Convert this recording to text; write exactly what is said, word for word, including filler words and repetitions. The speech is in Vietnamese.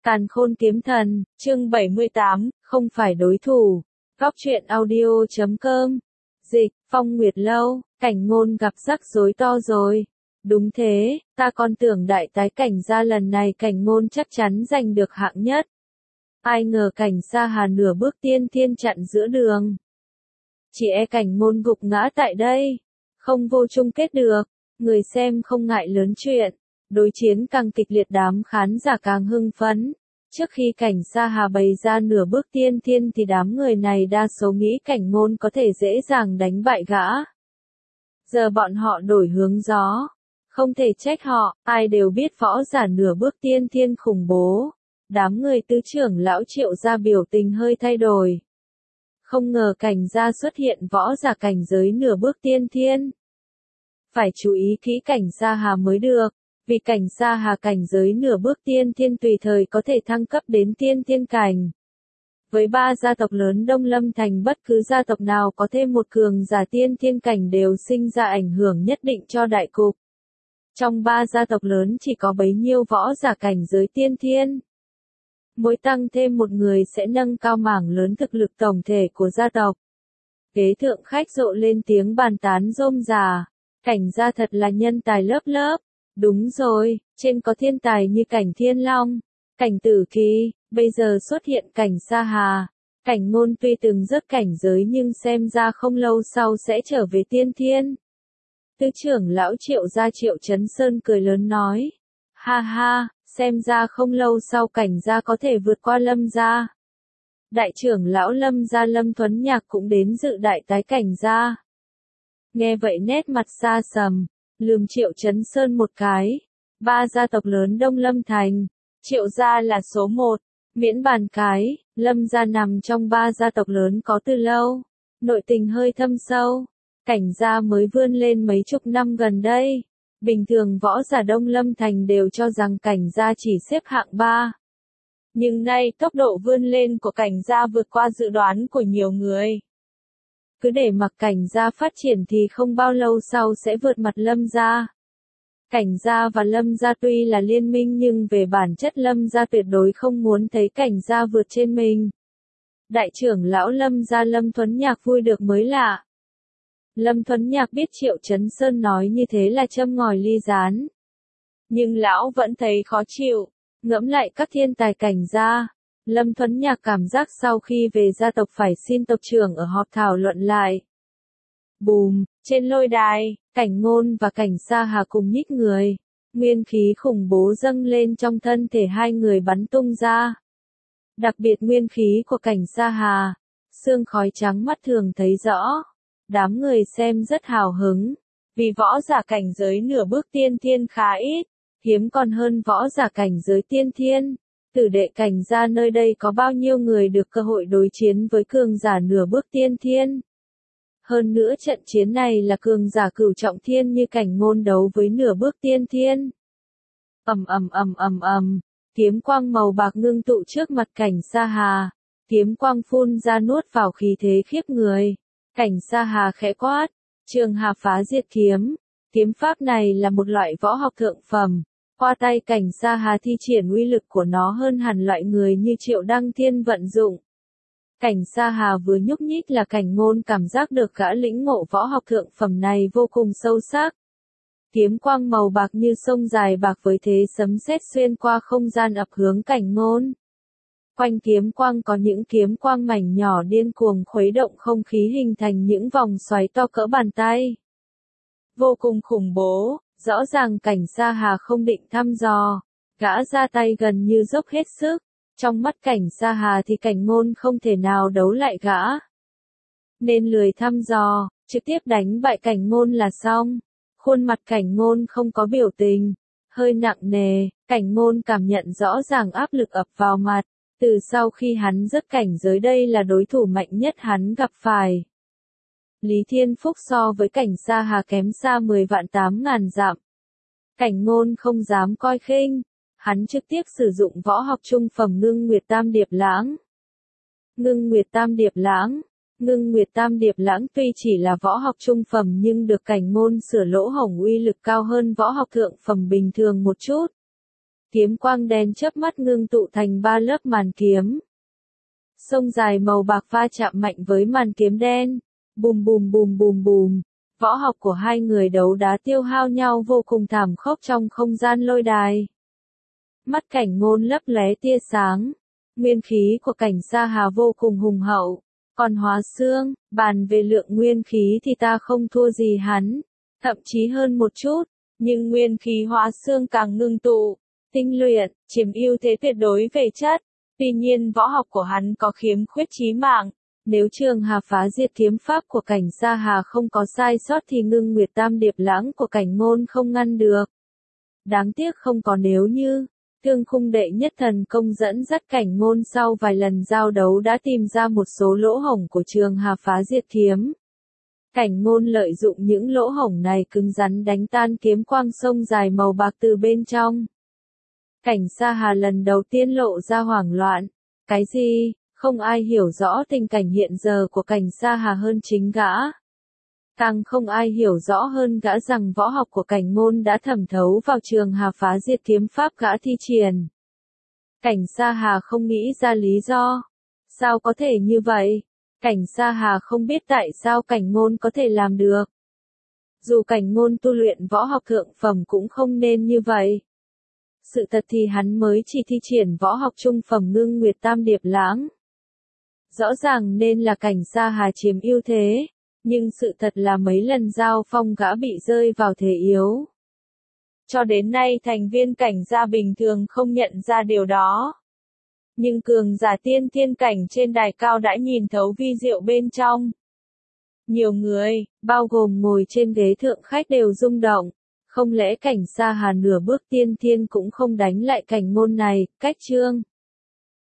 Càn Khôn Kiếm Thần, chương bảy mươi tám, không phải đối thủ. Góc truyện audio chấm com. Dịch, Phong Nguyệt Lâu, Cảnh Ngôn gặp rắc rối to rồi. Đúng thế, ta còn tưởng đại tái cảnh gia lần này Cảnh Ngôn chắc chắn giành được hạng nhất. Ai ngờ Cảnh Sa Hà nửa bước tiên thiên chặn giữa đường. Chỉ e Cảnh Ngôn gục ngã tại đây. Không vô chung kết được, người xem không ngại lớn chuyện. Đối chiến càng kịch liệt, đám khán giả càng hưng phấn. Trước khi Cảnh Sa Hà bày ra nửa bước tiên thiên thì đám người này đa số nghĩ Cảnh Ngôn có thể dễ dàng đánh bại gã. Giờ bọn họ đổi hướng gió. Không thể trách họ, ai đều biết võ giả nửa bước tiên thiên khủng bố. Đám người tứ trưởng lão Triệu gia biểu tình hơi thay đổi. Không ngờ Cảnh gia xuất hiện võ giả cảnh giới nửa bước tiên thiên. Phải chú ý kỹ Cảnh Sa Hà mới được. Vì Cảnh Sa Hà cảnh giới nửa bước tiên thiên tùy thời có thể thăng cấp đến tiên thiên cảnh. Với ba gia tộc lớn Đông Lâm Thành, bất cứ gia tộc nào có thêm một cường giả tiên thiên cảnh đều sinh ra ảnh hưởng nhất định cho đại cục. Trong ba gia tộc lớn chỉ có bấy nhiêu võ giả cảnh giới tiên thiên. Mỗi tăng thêm một người sẽ nâng cao mảng lớn thực lực tổng thể của gia tộc. Kế thượng khách rộ lên tiếng bàn tán rôm rà. Cảnh gia thật là nhân tài lớp lớp. Đúng rồi, trên có thiên tài như Cảnh Thiên Long, Cảnh Tử Kỳ, bây giờ xuất hiện Cảnh Sa Hà. Cảnh Ngôn tuy từng rớt cảnh giới nhưng xem ra không lâu sau sẽ trở về tiên thiên. Tứ trưởng lão Triệu gia Triệu Chấn Sơn cười lớn nói. Ha ha, xem ra không lâu sau Cảnh gia có thể vượt qua Lâm gia. Đại trưởng lão Lâm gia Lâm Thuấn Nhạc cũng đến dự đại tái Cảnh gia. Nghe vậy nét mặt xa sầm. Lườm Triệu Chấn Sơn một cái. Ba gia tộc lớn Đông Lâm Thành. Triệu gia là số một. Miễn bàn cái, Lâm gia nằm trong ba gia tộc lớn có từ lâu. Nội tình hơi thâm sâu. Cảnh gia mới vươn lên mấy chục năm gần đây. Bình thường võ giả Đông Lâm Thành đều cho rằng Cảnh gia chỉ xếp hạng ba. Nhưng nay tốc độ vươn lên của Cảnh gia vượt qua dự đoán của nhiều người. Cứ để mặc Cảnh gia phát triển thì không bao lâu sau sẽ vượt mặt Lâm gia. Cảnh gia và Lâm gia tuy là liên minh nhưng về bản chất Lâm gia tuyệt đối không muốn thấy Cảnh gia vượt trên mình. Đại trưởng lão Lâm gia Lâm Thuấn Nhạc vui được mới lạ. Lâm Thuấn Nhạc biết Triệu Chấn Sơn nói như thế là châm ngòi ly gián. Nhưng lão vẫn thấy khó chịu, ngẫm lại các thiên tài Cảnh gia. Lâm Thuấn Nhạc cảm giác sau khi về gia tộc phải xin tộc trưởng ở họp thảo luận lại. Bùm, trên lôi đài, Cảnh Ngôn và Cảnh Sa Hà cùng nhích người. Nguyên khí khủng bố dâng lên trong thân thể hai người bắn tung ra. Đặc biệt nguyên khí của Cảnh Sa Hà, sương khói trắng mắt thường thấy rõ. Đám người xem rất hào hứng. Vì võ giả cảnh giới nửa bước tiên thiên khá ít, hiếm còn hơn võ giả cảnh giới tiên thiên. Tử đệ Cảnh gia nơi đây có bao nhiêu người được cơ hội đối chiến với cường giả nửa bước tiên thiên. Hơn nữa trận chiến này là cường giả cửu trọng thiên như Cảnh Ngôn đấu với nửa bước tiên thiên. Ầm ầm ầm ầm ầm, kiếm quang màu bạc ngưng tụ trước mặt Cảnh Sa Hà. Kiếm quang phun ra nuốt vào khí thế khiếp người. Cảnh Sa Hà khẽ quát, Trường Hà Phá Diệt Kiếm. Kiếm pháp này là một loại võ học thượng phẩm. Qua tay Cảnh Sa Hà thi triển uy lực của nó hơn hẳn loại người như Triệu Đăng Thiên vận dụng. Cảnh Sa Hà vừa nhúc nhích là Cảnh Ngôn cảm giác được gã lĩnh ngộ võ học thượng phẩm này vô cùng sâu sắc. Kiếm quang màu bạc như sông dài bạc với thế sấm sét xuyên qua không gian ập hướng Cảnh Ngôn. Quanh kiếm quang có những kiếm quang mảnh nhỏ điên cuồng khuấy động không khí hình thành những vòng xoáy to cỡ bàn tay. Vô cùng khủng bố. Rõ ràng Cảnh Sa Hà không định thăm dò, gã ra tay gần như dốc hết sức. Trong mắt Cảnh Sa Hà thì Cảnh Ngôn không thể nào đấu lại gã. Nên lười thăm dò, trực tiếp đánh bại Cảnh Ngôn là xong. Khuôn mặt Cảnh Ngôn không có biểu tình, hơi nặng nề, Cảnh Ngôn cảm nhận rõ ràng áp lực ập vào mặt. Từ sau khi hắn rớt cảnh giới đây là đối thủ mạnh nhất hắn gặp phải. Lý Thiên Phúc so với Cảnh Sa Hà kém xa mười vạn tám ngàn dặm. Cảnh Ngôn không dám coi khinh, hắn trực tiếp sử dụng võ học trung phẩm Ngưng Nguyệt Tam Điệp Lãng. Ngưng Nguyệt Tam Điệp Lãng, Ngưng Nguyệt Tam Điệp Lãng tuy chỉ là võ học trung phẩm nhưng được Cảnh Ngôn sửa lỗ hổng uy lực cao hơn võ học thượng phẩm bình thường một chút. kiếm quang đen chớp mắt ngưng tụ thành ba lớp màn kiếm. Sông dài màu bạc va chạm mạnh với màn kiếm đen, bùm bùm bùm bùm bùm. Võ học của hai người đấu đá tiêu hao nhau vô cùng thảm khốc trong không gian lôi đài. Mắt Cảnh Ngôn lấp lóe tia sáng, nguyên khí của Cảnh Sa Hà vô cùng hùng hậu, còn Hóa Xương, bàn về lượng nguyên khí thì ta không thua gì hắn, thậm chí hơn một chút, nhưng nguyên khí Hóa Xương càng ngưng tụ, tinh luyện, chiếm ưu thế tuyệt đối về chất. Tuy nhiên võ học của hắn có khiếm khuyết chí mạng, nếu Trường Hà phá diệt kiếm pháp của Cảnh Sa Hà không có sai sót thì Ngưng Nguyệt Tam Điệp Lãng của Cảnh Ngôn không ngăn được. Đáng tiếc không có nếu như, Thương Khung đệ nhất thần công dẫn dắt Cảnh Ngôn sau vài lần giao đấu đã tìm ra một số lỗ hổng của Trường Hà phá diệt kiếm. Cảnh Ngôn lợi dụng những lỗ hổng này cứng rắn đánh tan kiếm quang sông dài màu bạc từ bên trong. Cảnh Sa Hà lần đầu tiên lộ ra hoảng loạn. Cái gì? Không ai hiểu rõ tình cảnh hiện giờ của Cảnh Sa Hà hơn chính gã. Càng không ai hiểu rõ hơn gã rằng võ học của Cảnh Ngôn đã thẩm thấu vào Trường Hà phá diệt kiếm pháp gã thi triển. Cảnh Sa Hà không nghĩ ra lý do. Sao có thể như vậy? Cảnh Sa Hà không biết tại sao Cảnh Ngôn có thể làm được. Dù Cảnh Ngôn tu luyện võ học thượng phẩm cũng không nên như vậy. Sự thật thì hắn mới chỉ thi triển võ học trung phẩm Ngưng Nguyệt Tam Điệp Lãng. Rõ ràng nên là Cảnh Sa Hà chiếm ưu thế, nhưng sự thật là mấy lần giao phong gã bị rơi vào thế yếu. Cho đến nay thành viên Cảnh gia bình thường không nhận ra điều đó. Nhưng cường giả tiên thiên cảnh trên đài cao đã nhìn thấu vi diệu bên trong. Nhiều người, bao gồm ngồi trên ghế thượng khách đều rung động. Không lẽ Cảnh Sa Hà nửa bước tiên thiên cũng không đánh lại Cảnh Ngôn này, cách chương.